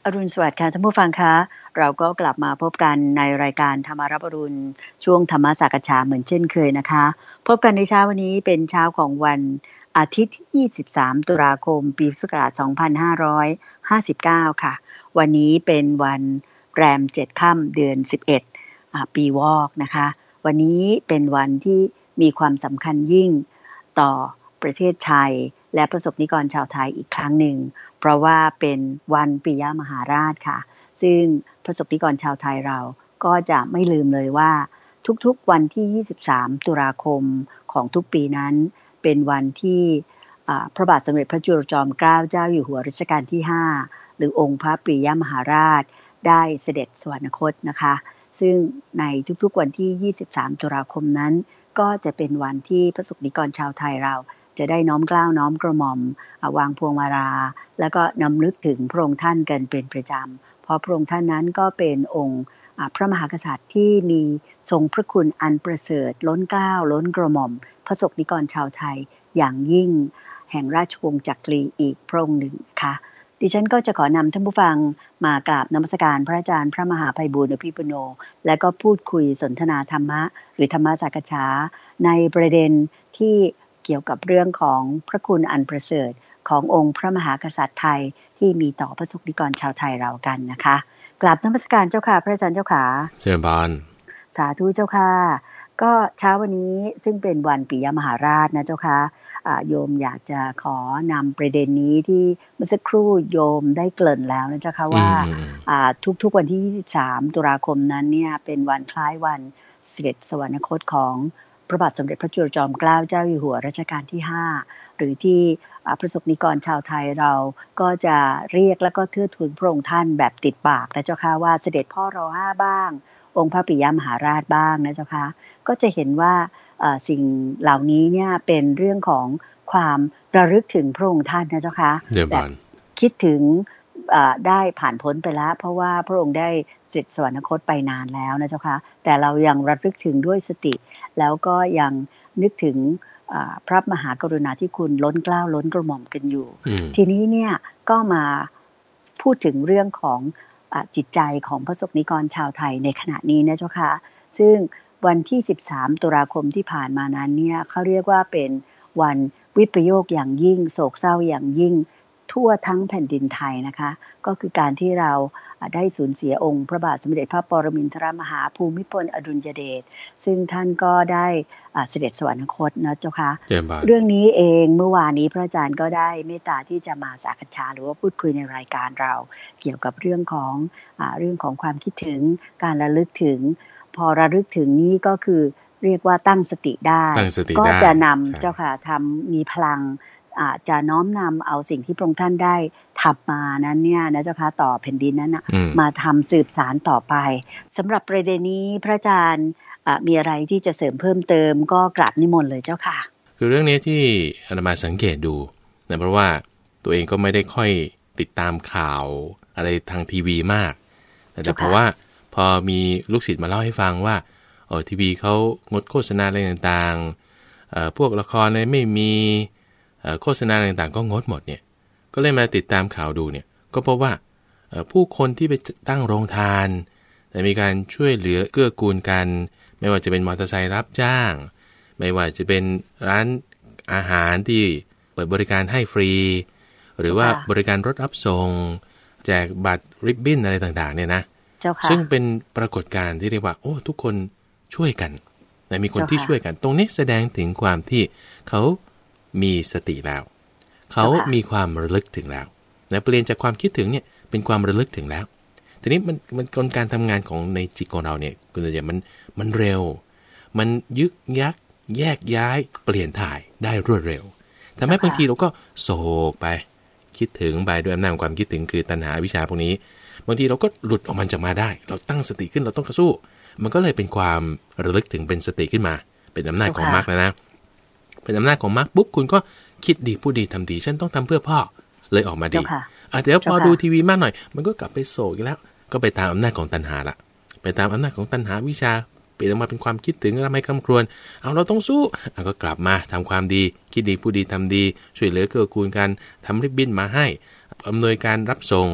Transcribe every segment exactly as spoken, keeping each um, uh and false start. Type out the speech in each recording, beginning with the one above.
อรุณสวัสดิ์ค่ะท่านผู้ฟังคะเราก็กลับมาพบกันในรายการธรรมารับอรุณช่วงธรรมสักฉาเหมือนเช่นเคยนะคะพบกันในเช้าวันนี้เป็นเช้าของวันอาทิตย์ที่ยี่สิบสามตุลาคมปีพุทธศักราชสองพันห้าร้อยห้าสิบเก้าค่ะวันนี้เป็นวันแรมเจ็ดค่ำเดือนสิบเอ็ดอ่าปีวอกนะคะวันนี้เป็นวันที่มีความสำคัญยิ่งต่อประเทศไทยและประสบนิกรชาวไทยอีกครั้งหนึ่งเพราะว่าเป็นวันปิยมหาราชค่ะซึ่งประสบนิกรชาวไทยเราก็จะไม่ลืมเลยว่าทุกๆวันที่ยี่สิบสามตุลาคมของทุกปีนั้นเป็นวันที่พระบาทสมเด็จพระจุลจอมเกล้าเจ้าอยู่หัวรัชกาลที่ห้าหรือองค์พระปิยมหาราชได้เสด็จสวรรคตนะคะซึ่งในทุกๆวันที่ยี่สิบสามตุลาคมนั้นก็จะเป็นวันที่ประสบนิกรชาวไทยเราจะได้น้อมเกล้าน้อมกระหม่อมวางพวงมาลาแล้วก็นำลึกถึงพระองค์ท่านกันเป็นประจำเพราะพระองค์ท่านนั้นก็เป็นองค์พระมหากษัตริย์ที่มีทรงพระคุณอันประเสริฐล้นเกล้าล้นกระหม่อมพระสงฆ์นิกรชาวไทยอย่างยิ่งแห่งราชวงศ์จักรีอีกพระองค์หนึ่งนะคะดิฉันก็จะขอนำท่านผู้ฟังมากราบนมัสการพระอาจารย์พระมหาไพบูลย์อภิปุโนและก็พูดคุยสนทนาธรรมะหรือธรรมสักฉาในประเด็นที่เกี่ยวกับเรื่องของพระคุณอันประเสริฐขององค์พระมหากษัตริย์ไทยที่มีต่อพระสงฆ์นิกรชาวไทยเรากันนะคะกราบนมัสการเจ้าค่ะพระอาจารย์เจ้าค่ะเชิญบานสาธุเจ้าค่ะก็เช้าวันนี้ซึ่งเป็นวันปิยมหาราชนะเจ้าค่ะโยมอยากจะขอนำประเด็นนี้ที่เมื่อสักครู่โยมได้เกริ่นแล้วนะเจ้าค่ะว่าทุกๆวันที่ยี่สิบสามตุลาคมนั้นเนี่ยเป็นวันคล้ายวันเสด็จสวรรคตของพระบาทสมเด็จพระจุลจอมเกล้าเจ้าอยู่หัวรัชกาลที่ห้าหรือที่ประสบนิกรชาวไทยเราก็จะเรียกแล้วก็เทิดทูนพระองค์ท่านแบบติดปากนะเจ้าค่ะว่าเสด็จพ่อรอห้าบ้างองค์พระปิยมหาราชบ้างนะเจ้าค่ะก็จะเห็นว่าสิ่งเหล่านี้เนี่ยเป็นเรื่องของความระลึกถึงพระองค์ท่านนะเจ้าค่ะแบบคิดถึงได้ผ่านพ้นไปแล้วเพราะว่าพระองค์ได้เสด็จสวรรคตไปนานแล้วนะเจ้าค่ะแต่เรายังระลึกถึงด้วยสติแล้วก็ยังนึกถึงพระมหากรุณาธิคุณล้นเกล้าล้นกระหม่อมกันอยู่ทีนี้เนี่ยก็มาพูดถึงเรื่องของจิตใจของพระสงฆ์นิกรชาวไทยในขณะนี้นะเจ้าค่ะซึ่งวันที่สิบสามตุลาคมที่ผ่านมานั้นเนี่ยเขาเรียกว่าเป็นวันวิปโยคอย่างยิ่งโศกเศร้าอย่างยิ่งทั่วทั้งแผ่นดินไทยนะคะก็คือการที่เราได้สูญเสียองค์พระบาทสมเด็จพระปรมินทรมหาภูมิพลอดุลยเดชซึ่งท่านก็ได้เสด็จสวรรคตนะเจ้าค่ะเรื่องนี้เองเมื่อวานนี้พระอาจารย์ก็ได้เมตตาที่จะมาสักษาหรือว่าพูดคุยในรายการเราเกี่ยวกับเรื่องของอ่าเรื่องของความคิดถึงการระลึกถึงพอระลึกถึงนี้ก็คือเรียกว่าตั้งสติได้ก็จะนำเจ้าค่ะทำมีพลังอาจจะน้อมนำเอาสิ่งที่พระองค์ท่านได้ทำมานั้นเนี่ยนะเจ้าค่ะต่อแผ่นดินนั้นนะมาทำสืบสานต่อไปสำหรับประเด็นนี้พระอาจารย์มีอะไรที่จะเสริมเพิ่มเติมก็กราบนิมนต์เลยเจ้าค่ะคือเรื่องนี้ที่อาตมาสังเกตดูนะเพราะว่าตัวเองก็ไม่ได้ค่อยติดตามข่าวอะไรทางทีวีมากแต่เพราะว่าพอมีลูกศิษย์มาเล่าให้ฟังว่าเออทีวีเขางดโฆษณาอะไรต่างๆพวกละครเนี่ยไม่มีโฆษณาต่างๆก็งดหมดเนี่ยก็เลยมาติดตามข่าวดูเนี่ยก็พบว่าผู้คนที่ไปตั้งโรงทานแต่มีการช่วยเหลือเกื้อกูลกันไม่ว่าจะเป็นมอเตอร์ไซค์รับจ้างไม่ว่าจะเป็นร้านอาหารที่เปิดบริการให้ฟรีหรือว่าบริการรถรับส่งแจกบัตรริบบิ้นอะไรต่างๆเนี่ยนะซึ่งเป็นปรากฏการณ์ที่เรียกว่าโอ้ทุกคนช่วยกันแต่มีคนที่ช่วยกันตรงนี้แสดงถึงความที่เขามีสติแล้วเขามีความระลึกถึงแล้วนะเปลี่ยนจากความคิดถึงเนี่ยเป็นความระลึกถึงแล้วทีนี้มันมันกลการทำงานของในจิตของเราเนี่ยคุณจะมันมันเร็วมันยึกยักแยกย้ายเปลี่ยนถ่ายได้รวดเร็วทำให้บางทีเราก็โศกไปคิดถึงไปด้วยอำนาจความคิดถึงคือตัณหาวิชาพวกนี้บางทีเราก็หลุดออกมันจากมาได้เราตั้งสติขึ้นเราต้องสู้มันก็เลยเป็นความระลึกถึงเป็นสติขึ้นมาเป็นอำนาจของมรรคแล้วนะเป็นอำนาจของมรรคปุ๊บคุณก็คิดดีพูดดีทำดีฉันต้องทำเพื่อพ่อเลยออกมาดีอ่ะเดี๋ยวพอดูทีวีมากหน่อยมันก็กลับไปโศกอีกแล้วก็ไปตามอำนาจของตัณหาละไปตามอำนาจของตัณหาวิชาเปลี่ยนออกมาเป็นความคิดถึงอะไรไม่คำครวญเอาเราต้องสู้อ่ะก็กลับมาทำความดีคิดดีพูดดีทำดีช่วยเหลือเกื้อกูลกันทำริบบิ้นมาให้อำนวยการรับส่ง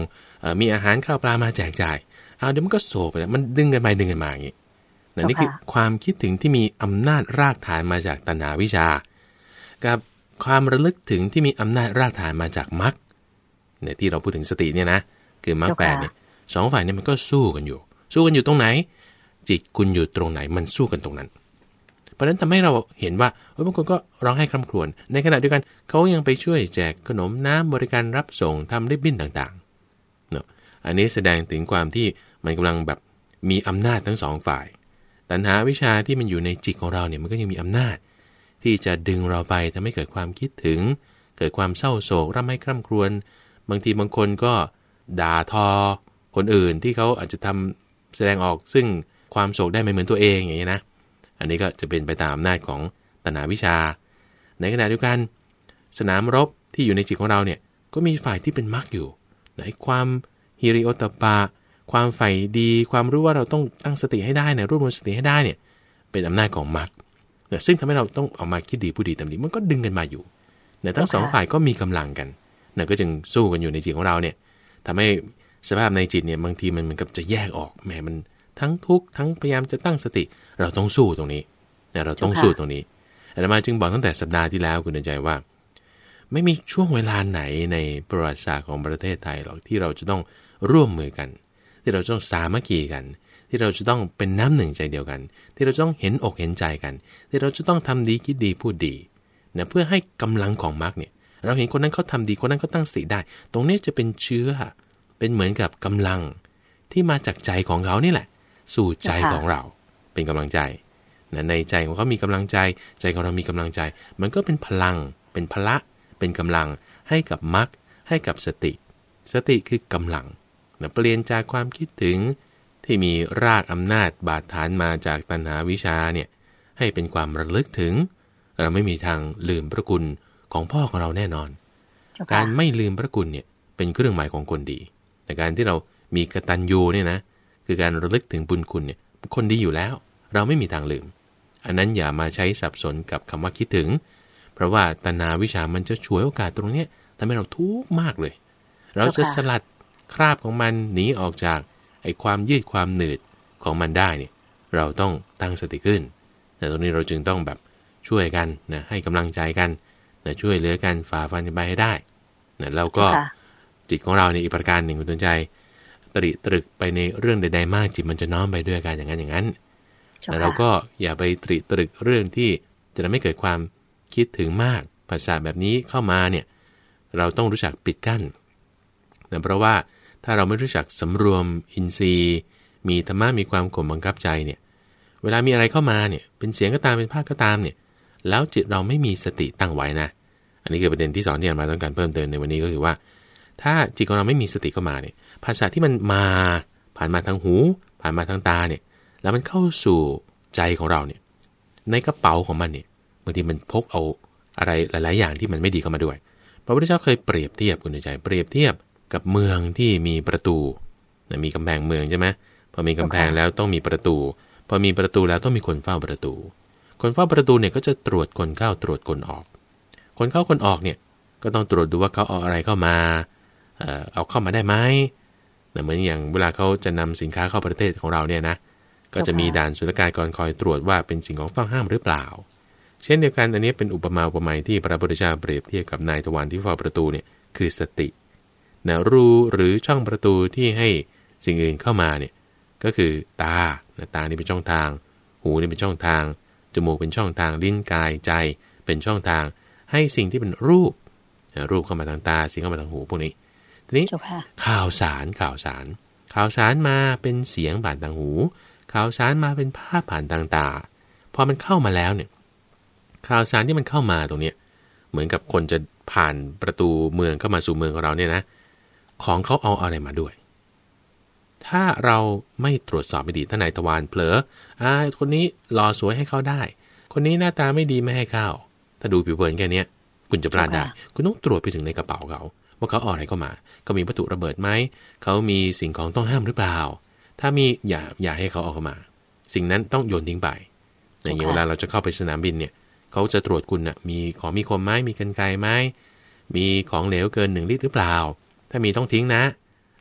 มีอาหารข้าวปลามาแจกจ่ายเอาเดี๋ยวมันก็โศกไปแล้วมันดึงกันไปดึงกันมาอย่างนี้นี่คือความคิดถึงที่มีอำนาจรากฐานมาจากตัณหาวิชากับความระลึกถึงที่มีอำนาจรากฐานมาจากมรรคเนี่ยที่เราพูดถึงสติเนี่ยนะคือมรรคแปดเนี่ยสองฝ่ายเนี่ยมันก็สู้กันอยู่สู้กันอยู่ตรงไหนจิตคุณอยู่ตรงไหนมันสู้กันตรงนั้นเพราะฉะนั้นทำให้เราเห็นว่าบางคนก็ร้องไห้คร่ำครวญในขณะเดียวกันเขายังไปช่วยแจกขนมน้ำบริการรับส่งทำริบบิ้นต่างๆเนาะอันนี้แสดงถึงความที่มันกำลังแบบมีอำนาจทั้งสองฝ่ายตัณหาวิชาที่มันอยู่ในจิตของเราเนี่ยมันก็ยังมีอำนาจที่จะดึงเราไปทำให้เกิดความคิดถึงเกิดความเศร้าโศกร่ำไห้คร่ำครวญบางทีบางคนก็ด่าทอคนอื่นที่เขาอาจจะทำแสดงออกซึ่งความโศกได้ไม่เหมือนตัวเองอย่างนี้นะอันนี้ก็จะเป็นไปตามอำนาจของตัณหาวิชาในขณะเดียวกันสนามรบที่อยู่ในจิตของเราเนี่ยก็มีฝ่ายที่เป็นมรรคอยู่ในความฮิริโอตปะความใฝ่ดีความรู้ว่าเราต้องตั้งสติให้ได้เนี่ยรวบรวมสติให้ได้เนี่ยเป็นอำนาจของมรรคเนี่ยซึ่งทำให้เราต้องเอามาคิดดีพูดดีทำดีมันก็ดึงกันมาอยู่เนี่ยทั้งสองฝ่ายก็มีกำลังกันเนี่ยก็จึงสู้กันอยู่ในจิตของเราเนี่ยทำให้สภาพในจิตเนี่ยบางทีมันเหมือนกับจะแยกออกแหมมันทั้งทุกข์ทั้งพยายามจะตั้งสติเราต้องสู้ตรงนี้เนี่ยเราต้องสู้ตรงนี้อาตมาจึงบอกตั้งแต่สัปดาห์ที่แล้วคุณใจว่าไม่มีช่วงเวลาไหนในประวัติศาสตร์ของประเทศไทยหรอกที่เราจะต้องร่วมมือกันที่เราต้องสามัคคีกันที่เราจะต้องเป็นน้ำหนึ่งใจเดียวกันที่เราต้องเห็นอกเห็นใจกันที่เราจะต้องทำดีคิดดีพูดดีนะเพื่อให้กำลังของมรรคเนี่ยเราเห็นคนนั้นเขาทำดีคนนั้นเขาตั้งสติได้ตรงนี้จะเป็นเชื้อเป็นเหมือนกับกำลังที่มาจากใจของเขานี่แหละสู่ใจของเราเป็นกำลังใจนะในใจของเขามีกำลังใจใจของเรามีกำลังใจมันก็เป็นพลังเป็นพละเป็นกำลังให้กับมรรคให้กับสติสติคือกำลังนะเปลี่ยนจากความคิดถึงที่มีรากอำนาจบาดฐานมาจากตัณหาวิชาเนี่ยให้เป็นความระลึกถึงเราไม่มีทางลืมพระคุณของพ่อของเราแน่นอน okay. การไม่ลืมพระคุณเนี่ยเป็นเครื่องหมายของคนดีแต่การที่เรามีกตัญญูเนี่ยนะคือการระลึกถึงบุญคุณเนี่ยคนดีอยู่แล้วเราไม่มีทางลืมอันนั้นอย่ามาใช้สับสนกับคำว่าคิดถึงเพราะว่าตัณหาวิชามันจะฉวยโอกาสตรงนี้ทำให้เราทุกข์มากเลยเราจะสลัดคราบของมันหนีออกจากไอ้ความยืดความหนืดของมันได้เนี่ยเราต้องตั้งสติขึ้นแต่ตรงนี้เราจึงต้องแบบช่วยกันนะให้กำลังใจกันนะช่วยเหลือกันฝ่าฟันไปให้ได้นะแล้วก็จิตของเราในอีกประการหนึ่งคุณต้นใจตริตรึกไปในเรื่องใดๆมากจิตมันจะน้อมไปด้วยกันอย่างนั้นอย่างนั้นแต่เราก็อย่าไปตริตรึกเรื่องที่จะทำให้เกิดความคิดถึงมากภาษาแบบนี้เข้ามาเนี่ยเราต้องรู้จักปิดกั้นนะเพราะว่าถ้าเราไม่รู้จักสำรวมอินทรีย์มีธรรมะมีความข่มบังคับใจเนี่ยเวลามีอะไรเข้ามาเนี่ยเป็นเสียงก็ตามเป็นภาพก็ตามเนี่ยแล้วจิตเราไม่มีสติตั้งไว้นะอันนี้คือประเด็นที่สอนที่อาจารย์มาต้องการเพิ่มเติมในวันนี้ก็คือว่าถ้าจิตของเราไม่มีสติเข้ามาเนี่ยภาษาที่มันมาผ่านมาทางหูผ่านมาทางตาเนี่ยแล้วมันเข้าสู่ใจของเราเนี่ยในกระเป๋าของมันเนี่ยบางทีมันพกเอาอะไรหลายๆอย่างที่มันไม่ดีเข้ามาด้วยพระพุทธเจ้าเคยเปรียบเทียบคุณใจเปรียบเทียบกับเมืองที่มีประตูนะมีกำแพงเมืองใช่ไหมพอมีกำแพงแล้วต้องมีประตูพอมีประตูแล้วต้องมีคนเฝ้าประตูคนเฝ้าประตูเนี่ยก็จะตรวจคนเข้าตรวจคนออกคนเข้าคนออกเนี่ยก็ต้องตรวจดูว่าเขาเอาอะไรเข้ามาเอ่อเอาเข้ามาได้ไหมเหมือนอย่างเวลาเขาจะนำสินค้าเข้าประเทศของเราเนี่ยนะก็จะมีด่านศุลกากรคอยตรวจว่าเป็นสิ่งของต้องห้ามหรือเปล่าเช่นเดียวกันอันนี้เป็นอุปมาอุปไมยที่พระพุทธเจ้าเปรียบเทียบกับนายทวารที่เฝ้าประตูเนี่ยคือสตินะรูหรือช่องประตูที่ให้สิ่งอื่นเข้ามาเนี่ยก็คือตานะตานี่เป็นช่องทางหูนี่เป็นช่องทางจมูกเป็นช่องทางลิ้นกายใจเป็นช่องทางให้สิ่งที่เป็นรูปนะรูปเข้ามาทางตาสิ่งเข้ามาทางหูพวกนี้ทีนี้ข่าวสารข่าวสารข่าวสารมาเป็นเสียงผ่านทางหูข่าวสารมาเป็นภาพผ่านทางตาพอมันเข้ามาแล้วเนี่ยข่าวสารที่มันเข้ามาตรงนี้เหมือนกับคนจะผ่านประตูเมืองเข้ามาสู่เมืองของเราเนี่ยนะของเขาเอาอะไรมาด้วยถ้าเราไม่ตรวจสอบไม่ดีถ้านายทวารเผลออ่าคนนี้หล่อสวยให้เข้าได้คนนี้หน้าตาไม่ดีไม่ให้เข้าถ้าดูผิวเผินแค่นี้คุณจะพลาดได้คุณต้องตรวจไปถึงในกระเป๋าเขาว่าเขาเอาอะไรเข้ามาเขามีวัตถุระเบิดไหมเขามีสิ่งของต้องห้ามหรือเปล่าถ้ามีอย่าอย่าให้เขาเอาเข้ามาสิ่งนั้นต้องโยนทิ้งไปอย่างเวลาเราจะเข้าไปสนามบินเนี่ยเขาจะตรวจคุณนะมีของมีคมไหมมีกรรไกรไหมมีของเหลวเกินหนึ่งลิตรหรือเปล่าถ้ามีต้องทิ้งนะ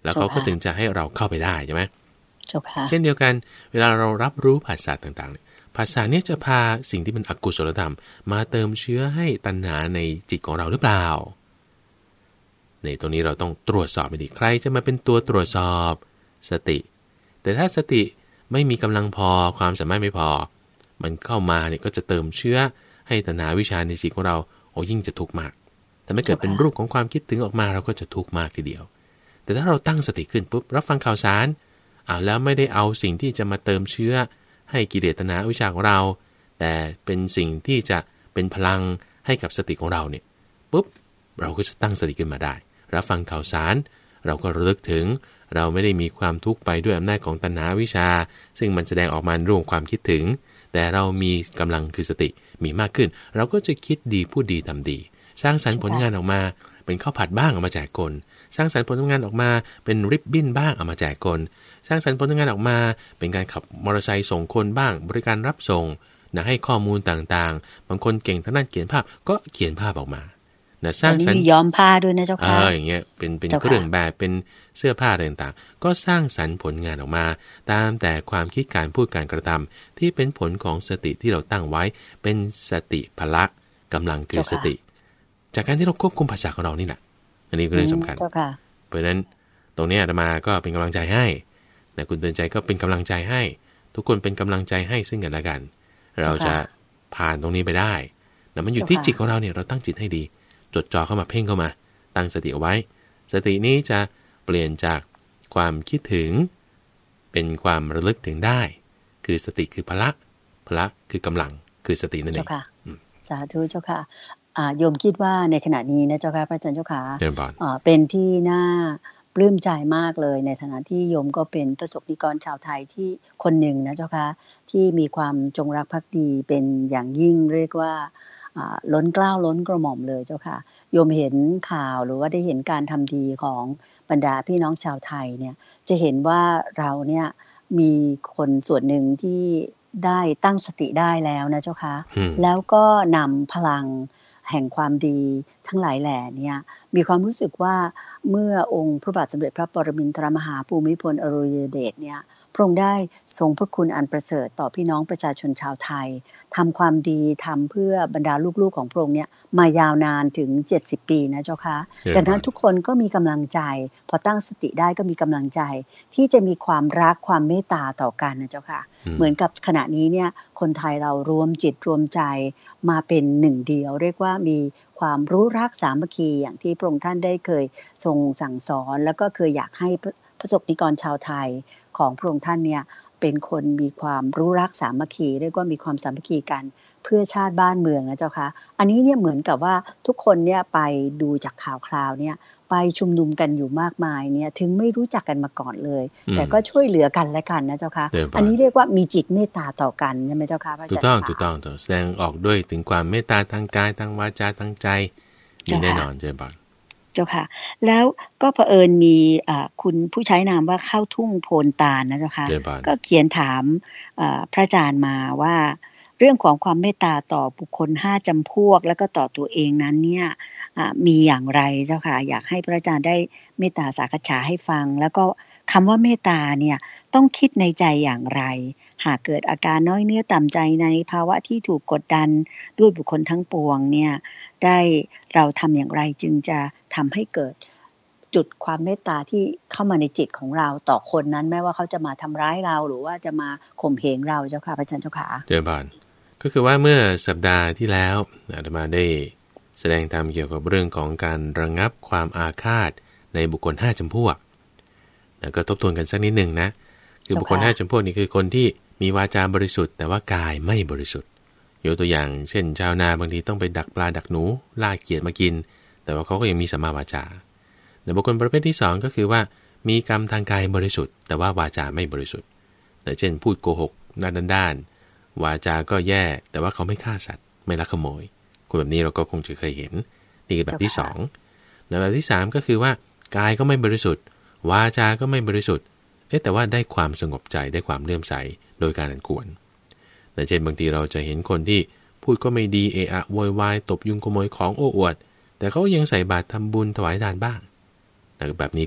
แล้วเขาก็ถึงจะให้เราเข้าไปได้ใช่ไหมเช่นเดียวกันเวลาเรารับรู้ภาษาต่างๆภาษาเนี้ยจะพาสิ่งที่เป็นอกุศลธรรมมาเติมเชื้อให้ตัณหาในจิตของเราหรือเปล่าในตรงนี้เราต้องตรวจสอบไปดีใครจะมาเป็นตัวตรวจสอบสติแต่ถ้าสติไม่มีกำลังพอความสามารถไม่พอมันเข้ามาเนี่ยก็จะเติมเชื้อให้ตัณหาวิชาในจิตของเราโอ้ยิ่งจะทุกข์มากแต่ไม่เกิดเป็นรูปของความคิดถึงออกมาเราก็จะทุกข์มากทีเดียวแต่ถ้าเราตั้งสติขึ้นปุ๊บรับฟังข่าวสารอ่าแล้วไม่ได้เอาสิ่งที่จะมาเติมเชื้อให้กิเลสตัณหาวิชาของเราแต่เป็นสิ่งที่จะเป็นพลังให้กับสติของเราเนี่ยปุ๊บเราก็จะตั้งสติขึ้นมาได้รับฟังข่าวสารเราก็ระลึกถึงเราไม่ได้มีความทุกข์ไปด้วยอำนาจของตัณหาวิชาซึ่งมันแสดงออกมาในรูปความคิดถึงแต่เรามีกำลังคือสติมีมากขึ้นเราก็จะคิดดีพูดดีทำดีสร้างสรรค์ผลงานออกมาเป็นข้าวผัดบ้างเอามาแจกคนสร้างสรรค์ผลงานออกมาเป็นริบบิ้นบ้างเอามาแจกคนสร้างสรรค์ผลงานออกมาเป็นการขับมอเตอร์ไซค์ส่งคนบ้างบริการรับส่งนะให้ข้อมูลต่างๆบางคนเก่งทางด้านเขียนภาพก็เขียนภาพออกมานะสร้างสรรค์ย้อมผ้าด้วยนะเจ้าค่ะเอออย่างเงี้ยเป็นเป็นเครื่องแบบเป็นเสื้อผ้าอะไรต่างๆก็สร้างสรรค์ผลงานออกมาตามแต่ความคิดการพูดการกระทำที่เป็นผลของสติที่เราตั้งไว้เป็นสติพละกำลังคือสติจากการที่เราควบคุมภาษาของเรานี่แหละอันนี้เป็นเรื่องสำคัญเพราะฉะนั้นตรงนี้อาตมาก็เป็นกำลังใจให้นะคุณเตือนใจก็เป็นกำลังใจให้ทุกคนเป็นกำลังใจให้ซึ่งกันและกันเราจะผ่านตรงนี้ไปได้แต่มันอยู่ที่จิตของเราเนี่ยเราตั้งจิตให้ดีจดจ่อเข้ามาเพ่งเข้ามาตั้งสติเอาไว้สตินี้จะเปลี่ยนจากความคิดถึงเป็นความระลึกถึงได้คือสติคือพละพละคือกำลังคือสตินั่นเองสาธุเจ้าค่ะโยมคิดว่าในขณะนี้นะเจ้าค่ะพระอาจารย์เจ้าค่ะเป็นที่น่าปลื้มใจมากเลยในฐานะที่โยมก็เป็นประสบนิกรชาวไทยที่คนหนึ่งนะเจ้าค่ะที่มีความจงรักภักดีเป็นอย่างยิ่งเรียกว่าล้นเกล้าล้นกระหม่อมเลยเจ้าค่ะโยมเห็นข่าวหรือว่าได้เห็นการทำดีของบรรดาพี่น้องชาวไทยเนี่ยจะเห็นว่าเราเนี่ยมีคนส่วนหนึ่งที่ได้ตั้งสติได้แล้วนะเจ้าค่ะแล้วก็นำพลังแห่งความดีทั้งหลายแหล่เนี่ยมีความรู้สึกว่าเมื่อองค์พระบาทสมเด็จพระปรมินทรมหาภูมิพลอดุลยเดชเนี่ยพระองค์ได้ทรงพระคุณอันประเสริฐต่อพี่น้องประชาชนชาวไทยทำความดีทำเพื่อบรรดาลูกๆของพระองค์เนี่ยมายาวนานถึงเจ็ดสิบปีนะเจ้าค่ะดังนั้นทุกคนก็มีกำลังใจพอตั้งสติได้ก็มีกำลังใจที่จะมีความรักความเมตตาต่อกันนะเจ้าค่ะเหมือนกับขณะนี้เนี่ยคนไทยเรารวมจิตรวมใจมาเป็นหนึ่งเดียวเรียกว่ามีความรู้รักสามัคคีอย่างที่พระองค์ท่านได้เคยทรงสั่งสอนแล้วก็เคยอยากให้ประสบนิกรชาวไทยของพระองค์ท่านเนี่ยเป็นคนมีความรู้รักสามัคคีเรียกว่ามีความสามัคคีกันเพื่อชาติบ้านเมืองนะเจ้าค่ะอันนี้เนี่ยเหมือนกับว่าทุกคนเนี่ยไปดูจากข่าวคราวเนี่ยไปชุมนุมกันอยู่มากมายเนี่ยถึงไม่รู้จักกันมาก่อนเลยแต่ก็ช่วยเหลือกันและกันนะเจ้าค่ะอันนี้เรียกว่ามีจิตเมตตาต่อกันใช่ไหมเจ้าค่ะพระอาจารย์ถูกต้องถูกต้องแสดงออกด้วยถึงความเมตตาทางกายทางวาจาทางใจมีแน่นอนเจ้าค่ะเจ้าค่ะแล้วก็เผอิญมีคุณผู้ใช้นามว่าเข้าทุ่งโพนตาลนะเจ้าค่ะก็เขียนถามพระอาจารย์มาว่าเรื่องของความเมตตาต่อบุคคลห้าจำพวกแล้วก็ต่อตัวเองนั้นเนี่ยมีอย่างไรเจ้าค่ะอยากให้พระอาจารย์ได้เมตตาสักษาให้ฟังแล้วก็คำว่าเมตตาเนี่ยต้องคิดในใจอย่างไรหากเกิดอาการน้อยเนื้อต่ำใจในภาวะที่ถูกกดดันด้วยบุคคลทั้งปวงเนี่ยได้เราทำอย่างไรจึงจะทำให้เกิดจุดความเมตตาที่เข้ามาในจิตของเราต่อคนนั้นแม้ว่าเขาจะมาทำร้ายเราหรือว่าจะมาข่มเหงเราเจ้าค่ะพระอาจารย์เจ้าค่ะเจ้าบ้านก็คือว่าเมื่อสัปดาห์ที่แล้วอาตมาได้แสดงธรรมเกี่ยวกับเรื่องของการระงับความอาฆาตในบุคคลห้าจำพวกแล้วก็ทบทวนกันสักนิดหนึ่งนะคือบุคคลห้าจำพวกนี้คือคนที่มีวาจาบริสุทธิ์แต่ว่ากายไม่บริสุทธิ์ยกตัวอย่างเช่นชาวนาบางทีต้องไปดักปลาดักหนูล่าเขียดมากินแต่ว่าเขาก็ยังมีสัมมาวาจาแต่บุคคลประเภทที่สองก็คือว่ามีกรรมทางกายบริสุทธิ์แต่ว่าวาจาไม่บริสุทธิ์แต่เช่นพูดโกหกหน้าด้านๆวาจาก็แย่แต่ว่าเขาไม่ฆ่าสัตว์ไม่ลักขโมยคนแบบนี้เราก็คงจะเคยเห็นนี่คือแบบที่สองแบบที่สามก็คือว่ากายก็ไม่บริสุทธิ์วาจาก็ไม่บริสุทธิ์เอ๊ะแต่ว่าได้ความสงบใจได้ความเลื่อมใสโดยการอันควรแต่เช่นบางทีเราจะเห็นคนที่พูดก็ไม่ดีเอะอะโวยวายตบยุงขโมยของโอ้อวดแต่เขายังใส่บาตรทำบุญถวายทานบ้างแบบนี้ก็มี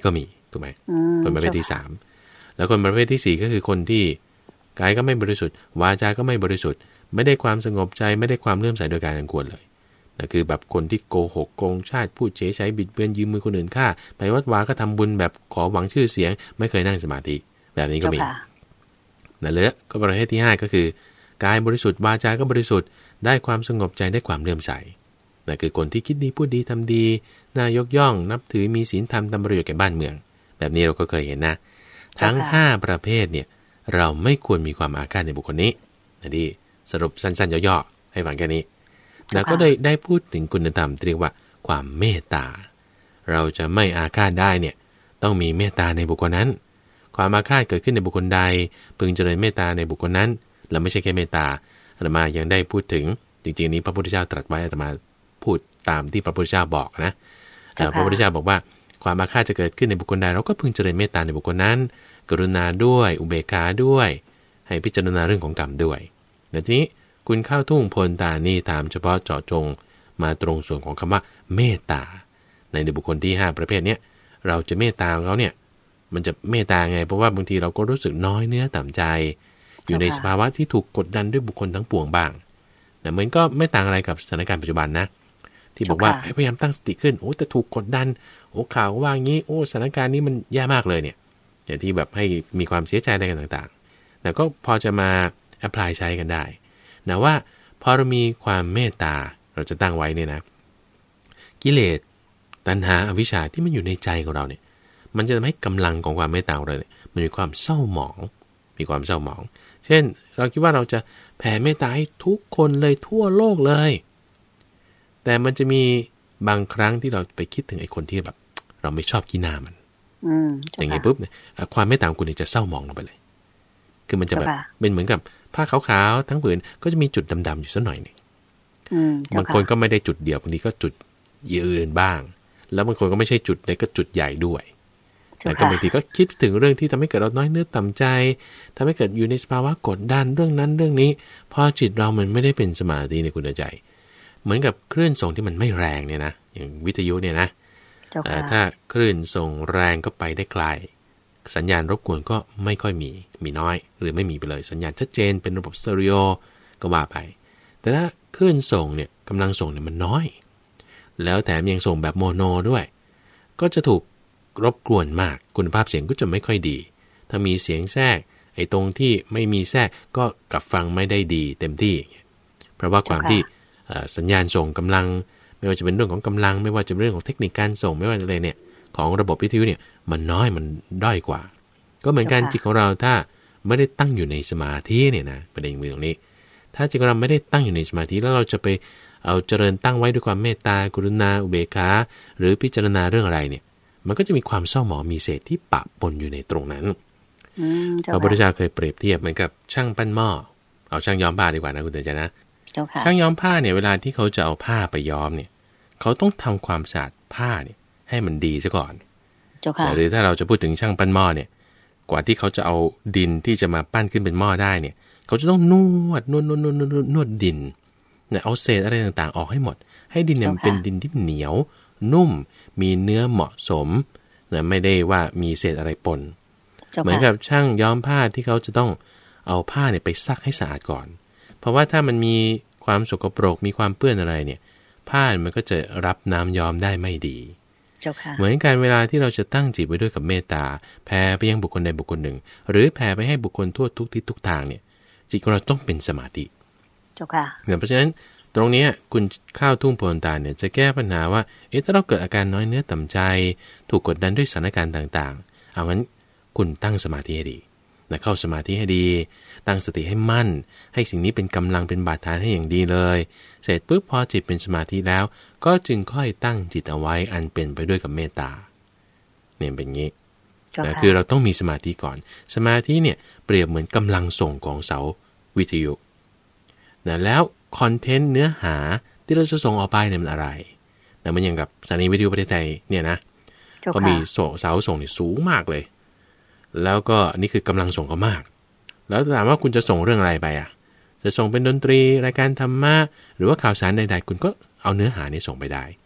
ถูกไหมคนประเภทที่สามแล้วคนประเภทที่สี่ก็คือคนที่กายก็ไม่บริสุทธิ์วาจาก็ไม่บริสุทธิ์ไม่ได้ความสงบใจไม่ได้ความเลื่อมใสโดยการอันควรเลยนั่นคือแบบคนที่โกหกโกงชาติพูดเฉยใช้บิดเบือนยืมมือคนอื่นฆ่าไปวัดวาก็ทำบุญแบบขอหวังชื่อเสียงไม่เคยนั่งสมาธิแบบนี้ก็มีนั่นแหละก็ประเภทที่ห้าก็คือกายบริสุทธิ์วาจาก็บริสุทธิ์ได้ความสงบใจได้ความเลื่อมใสนั่นคือคนที่คิดดีพูดดีทำดีน่ายกย่องนับถือมีศีลธรรมทำประโยชน์แก่บ้านเมืองแบบนี้เราก็เคยเห็นนะทั้งห้าประเภทเนี่ยเราไม่ควรมีความอาฆาตในบุคคลนี้นะที่สรุปสั้นๆย่อๆให้ฟังแค่นี้แล้วก็ได้ได้พูดถึงคุณธรรมที่เรียกว่าความเมตตาเราจะไม่อาฆาตได้เนี่ยต้องมีเมตตาในบุคคลนั้นความอาฆาตเกิดขึ้นในบุคคลใดพึงเจริญเมตตาในบุคคลนั้นและไม่ใช่แค่เมตตาอาตมายังได้พูดถึงจริงๆนี้พระพุทธเจ้าตรัสไว้อาตมาพูดตามที่พระพุทธเจ้าบอกนะพระพุทธเจ้าบอกว่าความอาฆาตจะเกิดขึ้นในบุคคลใดเราก็พึงเจริญเมตตาในบุคคลนั้นกรุณาด้วยอุเบกขาด้วยให้พิจารณาเรื่องของกรรมด้วยแต่ทีนี้คุณเข้าทุ่งพลตานี่ตามเฉพาะเจาะจงมาตรงส่วนของคำว่าเมตตาในบุคคลที่ห้าประเภทนี้เราจะเมตตาเขาเนี่ยมันจะเมตตาไงเพราะว่าบางทีเราก็รู้สึกน้อยเนื้อต่ำใจอยู่ในสภาวะที่ถูกกดดันด้วยบุคคลทั้งปวงบ้างแต่เหมือนก็ไม่ต่างอะไรกับสถานการณ์ปัจจุบันนะที่บอกว่าให้พยายามตั้งสติขึ้นโอ้แต่ถูกกดดันโอ้ข่าวว่างี้โอ้สถานการณ์นี้มันแย่มากเลยเนี่ยอย่างที่แบบให้มีความเสียใจอะไรกันต่างๆแต่ก็พอจะมาแอพพลายใช้กันได้นะว่าพอเรามีความเมตตาเราจะตั้งไว้เนี่ยนะกิเลสตัณหาอวิชชาที่มันอยู่ในใจของเราเนี่ยมันจะทำให้กำลังของความเมตตาของเราเนี่ยมันมีความเศร้าหมองมีความเศร้าหมองเช่นเราคิดว่าเราจะแผ่เมตตาให้ทุกคนเลยทั่วโลกเลยแต่มันจะมีบางครั้งที่เราไปคิดถึงไอ้คนที่แบบเราไม่ชอบขี้หน้ามันอย่างงี้ปุ๊บเนี่ยความเมตตาของคุณจะเศร้าหมองลงไปเลยคือมันจะแบบเป็นเหมือนกับผ้าขาวๆทั้งผืนก็จะมีจุดดำๆอยู่สักหน่อยนึงบางคนก็ไม่ได้จุดเดียวบางทีก็จุดอื่นบ้างแล้วบางคนก็ไม่ใช่จุดไหนก็จุดใหญ่ด้วยแต่ก็บางทีก็คิดถึงเรื่องที่ทำให้เกิดเราน้อยเนื้อต่ำใจทำให้เกิดอยู่ในสภาวะกดดันเรื่องนั้นเรื่องนี้พอจิตเรามันไม่ได้เป็นสมาธิในคุณใจเหมือนกับคลื่นส่งที่มันไม่แรงเนี่ยนะอย่างวิทยุเนี่ยนะถ้าคลื่นส่งแรงก็ไปได้ไกลสัญญาณรบกวนก็ไม่ค่อยมีมีน้อยหรือไม่มีไปเลยสัญญาณชัดเจนเป็นระบบสเตอริโอก็ว่าไปแต่ถ้าคลื่นส่งเนี่ยกำลังส่งเนี่ยมันน้อยแล้วแถมยังส่งแบบโมโนด้วยก็จะถูกรบกวนมากคุณภาพเสียงก็จะไม่ค่อยดีถ้ามีเสียงแทรกไอ้ตรงที่ไม่มีแทรกก็กลับฟังไม่ได้ดีเต็มที่เพราะว่าความที่สัญญาณส่งกำลังไม่ว่าจะเป็นเรื่องของกำลังไม่ว่าจะเป็นเรื่องของเทคนิคการส่งไม่ว่าอะไรเนี่ยของระบบวิทยุเนี่ยมันน้อยมันด้อยกว่าก็เหมือนกันจิตของเราถ้าไม่ได้ตั้งอยู่ในสมาธิเนี่ยนะประเด็นตรงนี้ถ้าจิตของเราไม่ได้ตั้งอยู่ในสมาธิแล้วเราจะไปเอาเจริญตั้งไว้ด้วยความเมตตากรุณาอุเบกขาหรือพิจารณาเรื่องอะไรเนี่ยมันก็จะมีความเศร้าหมองมีเศษที่ปะปนอยู่ในตรงนั้นพระพุทธเจ้าเคยเปรียบเทียบเหมือนกับช่างปั้นหม้อเอาช่างย้อมผ้าดีกว่านะคุณเต๋อนะช่างย้อมผ้าเนี่ยเวลาที่เขาจะเอาผ้าไปย้อมเนี่ยเขาต้องทำความสะอาดผ้าเนี่ยให้มันดีซะก่อนหรือถ้าเราจะพูดถึงช่างปั้นหม้อเนี่ยกว่าที่เขาจะเอาดินที่จะมาปั้นขึ้นเป็นหม้อได้เนี่ยเขาจะต้องนวดนวดนวดนวดนวดนวดดินเนี่ยเอาเศษอะไรต่างๆออกให้หมดให้ดินเนี่ยเป็นดินที่เหนียวนุ่มมีเนื้อเหมาะสมนะไม่ได้ว่ามีเศษอะไรปนเหมือนกับช่างย้อมผ้าที่เขาจะต้องเอาผ้าเนี่ยไปซักให้สะอาดก่อนเพราะว่าถ้ามันมีความสกปรกมีความเปื้อนอะไรเนี่ยผ้ามันก็จะรับน้ำย้อมได้ไม่ดีเหมือนกันเวลาที่เราจะตั้งจิตไว้ด้วยกับเมตตาแผ่ไปยังบุคคลใดบุคคลหนึ่งหรือแผ่ไปให้บุคคลทั่วทุกทิศทุกทางเนี่ยจิตของเราต้องเป็นสมาธิเพราะฉะนั้นตรงนี้คุณข้าวทุ่งโพนตาเนี่ยจะแก้ปัญหาว่าเอ๊ะถ้าเราเกิดอาการน้อยเนื้อต่ำใจถูกกดดันด้วยสถานการณ์ต่างๆเอางั้นคุณตั้งสมาธิให้ดีนะเข้าสมาธิให้ดีตั้งสติให้มั่นให้สิ่งนี้เป็นกำลังเป็นบาดฐานให้อย่างดีเลยเสร็จปุ๊บพอจิตเป็นสมาธิแล้วก็จึงค่อยตั้งจิตเอาไว้อันเป็นไปด้วยกับเมตตาเนี่ยเป็นงี้แต่คือเราต้องมีสมาธิก่อนสมาธิเนี่ยเปรียบเหมือนกำลังส่งของเสาวิทยุนะแล้วคอนเทนต์เนื้อหาที่เราจะส่งออกไปเนี่ยมันอะไรนะมันอย่างกับสถานีวิทยุประเทศไทยเนี่ยนะก็มีเสาส่งนี่สูงมากเลยแล้วก็นี่คือกำลังส่งเขามากแล้วถามว่าคุณจะส่งเรื่องอะไรไปอ่ะจะส่งเป็นดนตรีรายการธรรมะหรือว่าข่าวสารใดๆคุณก็เอาเนื้อหานี้ส่งไปได้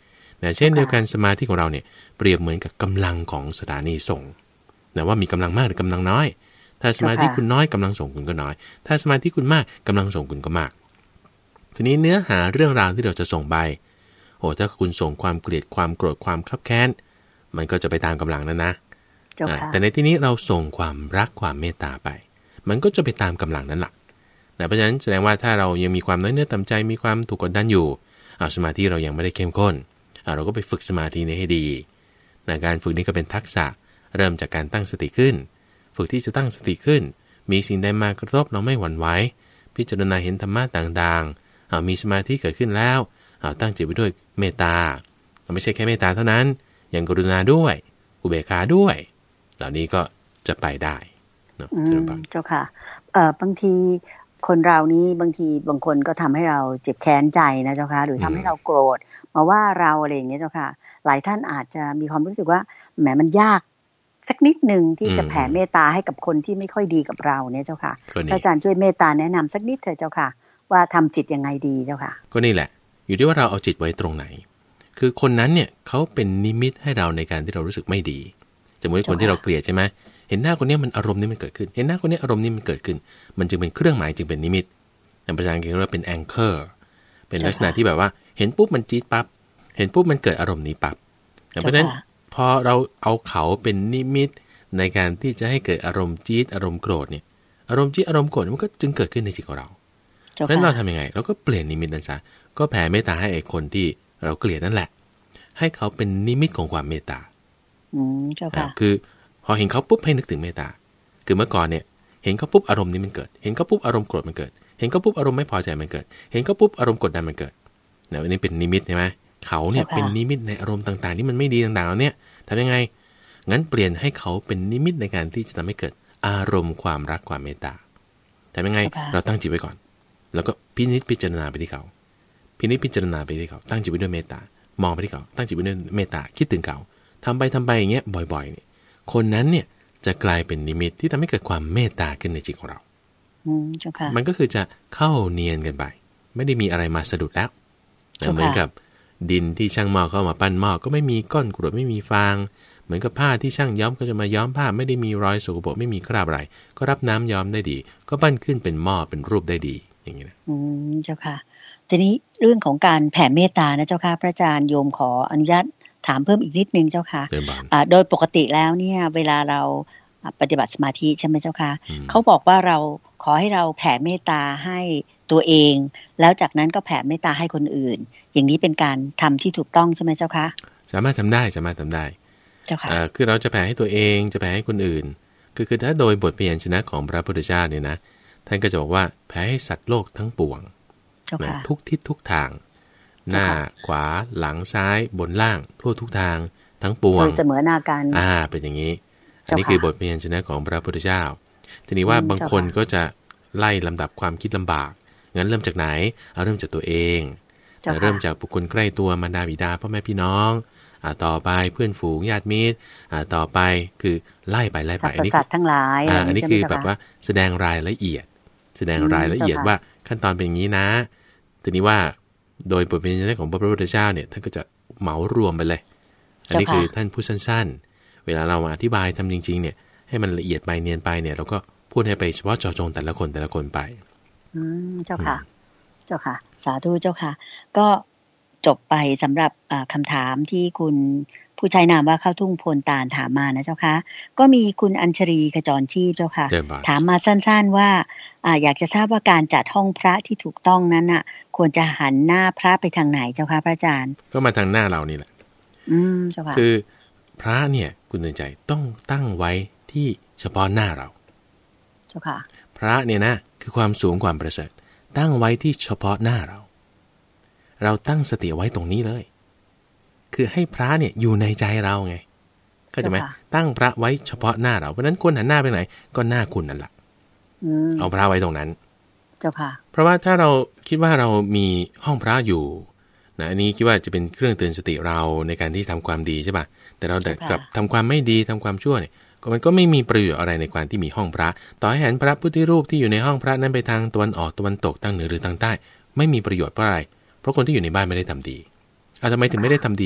นะเช่นเดียวกันสมาธิของเราเนี่ยเปรียบเหมือนกับกำลังของสถานีส่งนะว่ามีกำลังมากหรือกำลังน้อยถ้าสมาธิคุณน้อยกำลังส่งคุณก็น้อยถ้าสมาธิคุณมากกำลังส่งคุณก็มากทีนี้เนื้อหาเรื่องราวที่เราจะส่งไปโอ้ถ้าคุณส่งความเกลียดความโกรธความคับแค้นมันก็จะไปตามกำลังนั้นนะแต่ในที่นี้เราส่งความรักความเมตตาไปมันก็จะไปตามกำลังนั้นแหละเพราะฉะนั้นแสดงว่าถ้าเรายังมีความน้อยเนื้อต่ำใจมีความถูกกดดันอยู่เอาสมาธิเรายังไม่ได้เข้มข้นเราก็ไปฝึกสมาธินี้ให้ดีนะการฝึกนี้ก็เป็นทักษะเริ่มจากการตั้งสติขึ้นฝึกที่จะตั้งสติขึ้นมีสิ่งใดมากระทบเราไม่หวั่นไหวพิจารณาเห็นธรรมะต่างๆเอามีสมาธิเกิดขึ้นแล้วเอาตั้งจิตไว้ด้วยเมตตาไม่ใช่แค่เมตตาเท่านั้นยังกรุณาด้วยอุเบกขาด้วยเหล่านี้ก็จะไปได้เนาะเจ้าค่ะเอ่อบางทีคนเรานี้บางทีบางคนก็ทำให้เราเจ็บแค้นใจนะเจ้าค่ะหรือทำให้เราโกรธมาว่าเราอะไรอย่างเงี้ยเจ้าค่ะหลายท่านอาจจะมีความรู้สึกว่าแหมมันยากสักนิดนึงที่จะแผ่เมตตาให้กับคนที่ไม่ค่อยดีกับเราเนี่ยเจ้าค่ะอาจารย์ช่วยเมตตาแนะนำสักนิดเถอะเจ้าค่ะว่าทำจิตยังไงดีเจ้าค่ะก็นี่แหละอยู่ที่ว่าเราเอาจิตไว้ตรงไหนคือคนนั้นเนี่ยเขาเป็นนิมิตให้เราในการที่เรารู้สึกไม่ดีสมมติคนที่เราเกลียดใช่ไหมเห็นหน้าคนนี้มันอารมณ์นี้มันเกิดขึ้นเห็นหน้าคนนี้อารมณ์นี้มันเกิดขึ้นมันจึงเป็นเครื่องหมายจึงเป็นนิมิตในภาษาอังกฤษเรียกว่าเป็น anchor เป็นลักษณะที่แบบว่าเห็นปุ๊บมันจี๊ดปั๊บเห็นปุ๊บมันเกิดอารมณ์นี้ปั๊บเพราะฉะนั้นพอเราเอาเขาเป็นนิมิตในการที่จะให้เกิดอารมณ์จี๊ดอารมณ์โกรธเนี่ยอารมณ์จี๊ดอารมณ์โกรธมันก็จึงเกิดขึ้นในจิตของเราเพราะฉะนั้นเราทำยังไงเราก็เปลี่ยนนิมิตนั้นซะก็แผ่เมตตาให้ไอ้คนที่เราเกลียดนั่นแหละให้เขาเป็นนิมิตของความเมตตาอืมเจ้าค่ะคือพอเห็นเขาปุ๊บให้นึกถึงเมตตาคือเมื่อก่อนเนี่ยเห็นเขาปุ๊บอารมณ์นี้มันเกิดเห็นเขาปุ๊บอารมณ์โกรธมันเกิดเห็นเขาปุ๊บอารมณ์ไม่พอใจมันเกิดเห็นเขาปุ๊บอารมณ์กดดันมันเกิดเนี่ยอันนี้เป็นนิมิตใช่ไหมเขาเนี่ยเป็นนิมิตในอารมณ์ต่างๆที่มันไม่ดีต่างๆแล้วเนี่ยทำยังไงงั้นเปลี่ยนให้เขาเป็นนิมิตในการที่จะทำให้เกิดอารมณ์ความรักความเมตตาทำยังไงเราตั้งจิตไว้ก่อนแล้วก็พินิจพิจารณาไปที่เขาพินิจพิจารณาไปที่เขาตั้งจิตไว้ด้วยเมตตามองไปที่เขาตั้งจิตไว้ด้วยเมตตาคิดถึงเขาทำไปทำไปอย่างเงี้ยบ่อยๆเนี่ยคนนั้นเนี่ยจะกลายเป็นนิมิตที่ทำให้เกิดความเมตตาขึ้นในจิตของเราอืมเจ้าค่ะมันก็คือจะเข้าเนียนกันไปไม่ได้มีอะไรมาสะดุดแล้วเหมือนกับดินที่ช่างหม้อเข้ามาปั้นหม้อก็ไม่มีก้อนกรวดไม่มีฟางเหมือนกับผ้าที่ช่างย้อมก็จะมาย้อมผ้าไม่ได้มีรอยสกปรกไม่มีคราบอะไรก็รับน้ำย้อมได้ดีก็ปั้นขึ้นเป็นหม้อเป็นรูปได้ดีอย่างนี้นะอืมเจ้าค่ะทีนี้เรื่องของการแผ่เมตตานะเจ้าค่ะพระอาจารย์โยมขออนุญาตถามเพิ่มอีกนิดนึงเจ้าค่ะโดยปกติแล้วเนี่ยเวลาเราปฏิบัติสมาธิใช่ไหมเจ้าค่ะเขาบอกว่าเราขอให้เราแผ่เมตตาให้ตัวเองแล้วจากนั้นก็แผ่เมตตาให้คนอื่นอย่างนี้เป็นการทำที่ถูกต้องใช่ไหมเจ้าค่ะสามารถทำได้สามารถทำได้เจ้าค่ะคือเราจะแผ่ให้ตัวเองจะแผ่ให้คนอื่นคือคือถ้าโดยบทพยัญชนะของพระพุทธเจ้าเนี่ยนะท่านก็จะบอกว่าแผ่ให้สัตว์โลกทั้งปวงทุกทิศทุกทางหน้าขวาหลังซ้ายบนล่างทั่วทุกทางทั้งปวงโดยเสมอหน้ากันอ่าเป็นอย่างนี้อันนี้คือบทพยัญชนะของพระพุทธเจ้าทีนี้ว่าบางคนก็จะไล่ลำดับความคิดลำบากงั้นเริ่มจากไหนเอาเริ่มจากตัวเองเริ่มจากบุคคลใกล้ตัวมารดาบิดาพ่อแม่พี่น้องอ่าต่อไปเพื่อนฝูงญาติมิตรอ่าต่อไปคือไล่ไปไล่ไปอันนี้สัตว์ทั้งหลายอ่าอันนี้คือแบบว่าแสดงรายละเอียดแสดงรายละเอียดว่าขั้นตอนเป็นอย่างนี้นะทีนี้ว่าโดยบทพยัญชนะของพระพุทธเจ้าเนี่ยท่านก็จะเหมารวมไปเลยอันนี้คือท่านพูดสั้นๆเวลาเรามาอธิบายทำจริงๆเนี่ยให้มันละเอียดไปเนียนไปเนี่ยเราก็พูดให้ไปเฉพาะเจาะจงแต่ละคนแต่ละคนไปอืมเจ้าค่ะเจ้าค่ะสาธุเจ้าค่ะก็จบไปสำหรับคำถามที่คุณผู้ใช้นามว่าเข้าทุ่งโพนตาลถามมานะเจ้าค่ะก็มีคุณอัญชรีขจรชีพเจ้าค่ะถามมาสั้นๆว่าอ่าอยากจะทราบว่าการจัดห้องพระที่ถูกต้องนั้นน่ะควรจะหันหน้าพระไปทางไหนเจ้าค่ะพระอาจารย์ก็มาทางหน้าเรานี่แหละอืมเจ้าค่ะคือพระเนี่ยคุณเตือนใจต้องตั้งไว้ที่เฉพาะหน้าเราเจ้าค่ะพระเนี่ยนะคือความสูงความประเสริฐตั้งไว้ที่เฉพาะหน้าเราเราตั้งสติไว้ตรงนี้เลยคือให้พระเนี่ยอยู่ในใจเราไงเข้าใจไหมตั้งพระไว้เฉพาะหน้าเราเพราะนั้นควรหันหน้าไปไหนก็หน้าคุณนั่นแหละเอาพระไว้ตรงนั้นเจ้าค่ะเพราะว่าถ้าเราคิดว่าเรามีห้องพระอยู่นะอันนี้คิดว่าจะเป็นเครื่องเตือนสติเราในการที่ทำความดีใช่ป่ะแต่เรากลับทำความไม่ดีทำความชั่วเนี่ยก็มันก็ไม่มีประโยชน์อะไรในการที่มีห้องพระต่อให้หันพระพุทธรูปที่อยู่ในห้องพระนั้นไปทางตะวันออกตะวันตกทางเหนือหรือทางใต้ไม่มีประโยชน์เพราะอะไรเพราะคนที่อยู่ในบ้านไม่ได้ทำดีเอาทำไมถึงไม่ได้ทำดี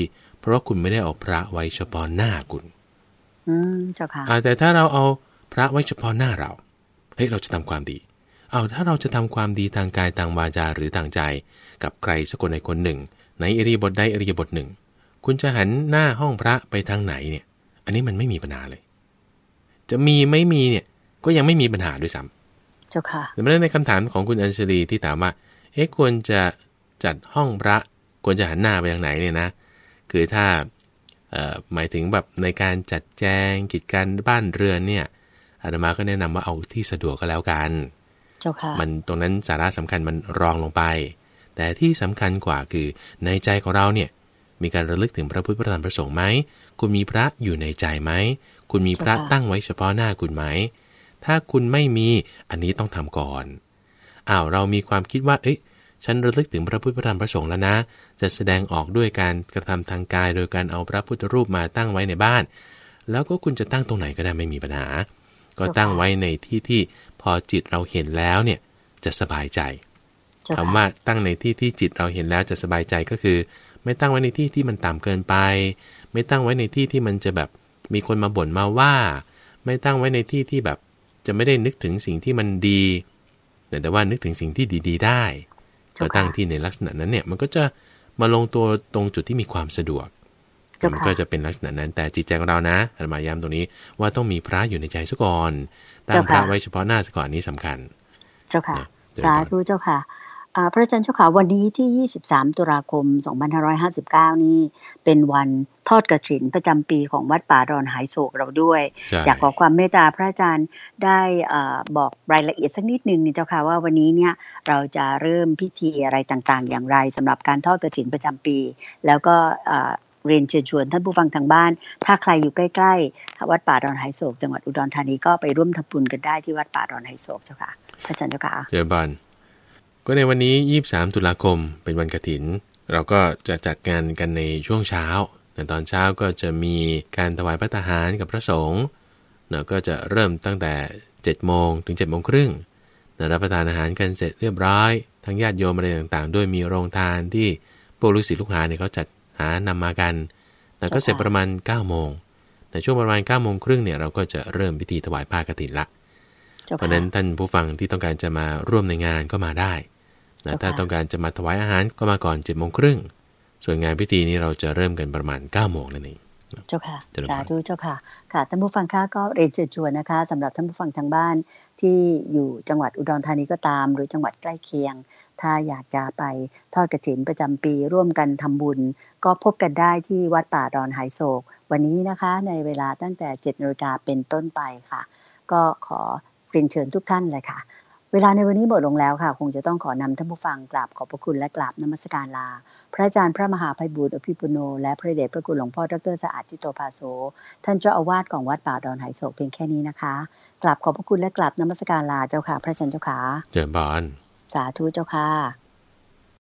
ราะว่าคุณไม่ได้เอาพระไว้เฉพาะหน้าคุณอืมเจ้าค่ะแต่ถ้าเราเอาพระไว้เฉพาะหน้าเราเฮ้ยเราจะทำความดีเอาถ้าเราจะทำความดีทางกายทางวาจาหรือทางใจกับใครสักคนใดคนหนึ่งในอิริยาบถใดอิริยาบถหนึ่งคุณจะหันหน้าห้องพระไปทางไหนเนี่ยอันนี้มันไม่มีปัญหาเลยจะมีไม่มีเนี่ยก็ยังไม่มีปัญหาด้วยซ้ำเจ้าค่ะแต่เมื่อในคำถามของคุณอัญชลีที่ถามว่าเอ๊ะควรจะจัดห้องพระควรจะหันหน้าไปทางไหนเนี่ยนะคือถ้าหมายถึงแบบในการจัดแจงกิจการบ้านเรือนเนี่ยอาตมาก็แนะนำว่าเอาที่สะดวกก็แล้วกันเจ้าค่ะมันตรงนั้นสาระสำคัญมันรองลงไปแต่ที่สำคัญกว่าคือในใจของเราเนี่ยมีการระลึกถึงพระพุทธพระธรรมพระสงฆ์ไหมคุณมีพระอยู่ในใจไหมคุณมีพระตั้งไว้เฉพาะหน้าคุณไหมถ้าคุณไม่มีอันนี้ต้องทำก่อนอ้าวเรามีความคิดว่าเอ๊ะฉันระลึกถึงพระพุทธพระธรรมพระสงฆ์แล้วนะจะแสดงออกด้วยการกระทำทางกายโดยการเอาพระพุทธรูปมาตั้งไว้ในบ้านแล้วก็คุณจะตั้งตรงไหนก็ได้ไม่มีปัญหาก็ตั้งไว้ในที่ที่พอจิตเราเห็นแล้วเนี่ยจะสบายใจคำว่าตั้งในที่ที่จิตเราเห็นแล้วจะสบายใจก็คือไม่ตั้งไว้ในที่ที่มันต่ำเกินไปไม่ตั้งไว้ในที่ที่มันจะแบบมีคนมาบ่นมาว่าไม่ตั้งไว้ในที่ที่แบบจะไม่ได้นึกถึงสิ่งที่มันดีแต่ว่านึกถึงสิ่งที่ดีๆได้ก็ตั้งที่ในลักษณะนั้นเนี่ยมันก็จะมาลงตัวตรงจุดที่มีความสะดวกมันก็จะเป็นลักษณะนั้นแต่จิตใจของเรานะอาตมาย้ำตรงนี้ว่าต้องมีพระอยู่ในใจซะก่อนตั้งพระไว้เฉพาะหน้าซะก่อนนี้สำคัญเจ้าค่ะสาธุเจ้าค่ะพระอาจารย์เจ้าค่ะวันนี้ที่ยี่สิบสามตุลาคมสองพันห้าร้อยห้าสิบเก้านี่เป็นวันทอดกฐินประจำปีของวัดป่าดอนหายโศกเราด้วยอยากขอความเมตตาพระอาจารย์ได้บอกรายละเอียดสักนิดนึงนี่เจ้าค่ะว่าวันนี้เนี่ยเราจะเริ่มพิธีอะไรต่างๆอย่างไรสำหรับการทอดกฐินประจำปีแล้วก็เรียนเชิญชวนท่านผู้ฟังทางบ้านถ้าใครอยู่ใกล้ๆวัดป่าดอนหายโศกจังหวัดอุดรธานีก็ไปร่วมทำบุญกันได้ที่วัดป่าดอนหายโศกเจ้าค่ะพระอาจารย์เจ้าค่ะเจริญพรก็ในวันนี้ยี่สิบสามตุลาคมเป็นวันกฐินเราก็จะจัดงานกันในช่วงเช้าในตอนเช้าก็จะมีการถวายภัตตาหารกับพระสงฆ์เนาะก็จะเริ่มตั้งแต่เจ็ดโมงถึงเจ็ดโมงครึ่งรับประทานอาหารกันเสร็จเรียบร้อยทั้งญาติโยมอะไรต่างๆด้วยมีโรงทานที่พวกลูกศิษย์ลูกหาเนี่ยเขาจัดหานำมากันแล้วก็เสร็จประมาณเก้าโมงในช่วงประมาณเก้าโมงครึ่งเนี่ยเราก็จะเริ่มพิธีถวายผ้ากฐินละเพราะนั้นท่านผู้ฟังที่ต้องการจะมาร่วมในงานก็มาได้นะถ้าต้องการจะมาถวายอาหารก็มาก่อนเจ็ดโมงครึ่งส่วนงานพิธีนี้เราจะเริ่มกันประมาณเก้าโมงนั่นเองเจ้าค่ะสาธุเจ้าค่ะค่ะท่านผู้ฟังค่ะก็เรียนเชิญชวนนะคะสำหรับท่านผู้ฟังทางบ้านที่อยู่จังหวัดอุดรธานีก็ตามหรือจังหวัดใกล้เคียงถ้าอยากจะไปทอดกฐินประจำปีร่วมกันทำบุญก็พบกันได้ที่วัดป่าดอนหายโศกวันนี้นะคะในเวลาตั้งแต่เจ็ดนาฬิกาเป็นต้นไปค่ะก็ขอเรียนเชิญทุกท่านเลยค่ะเวลาในวันนี้หมดลงแล้วค่ะคงจะต้องขอนำท่านผู้ฟังกราบขอบพระคุณและกราบนมัสการลาพระอาจารย์พระมหาไพบูลย์อภิปุโนและพระเดชพระคุณหลวงพ่อดร.สะอาดจิตโตภาโสท่านเจ้าอาวาสของวัดป่าดอนหายโศกเพียงแค่นี้นะคะกราบขอบพระคุณและกราบนมัสการลาเจ้าค่ะพระอาจารย์เจ้าค่ะเจริญพรสาธุเจ้าค่ะ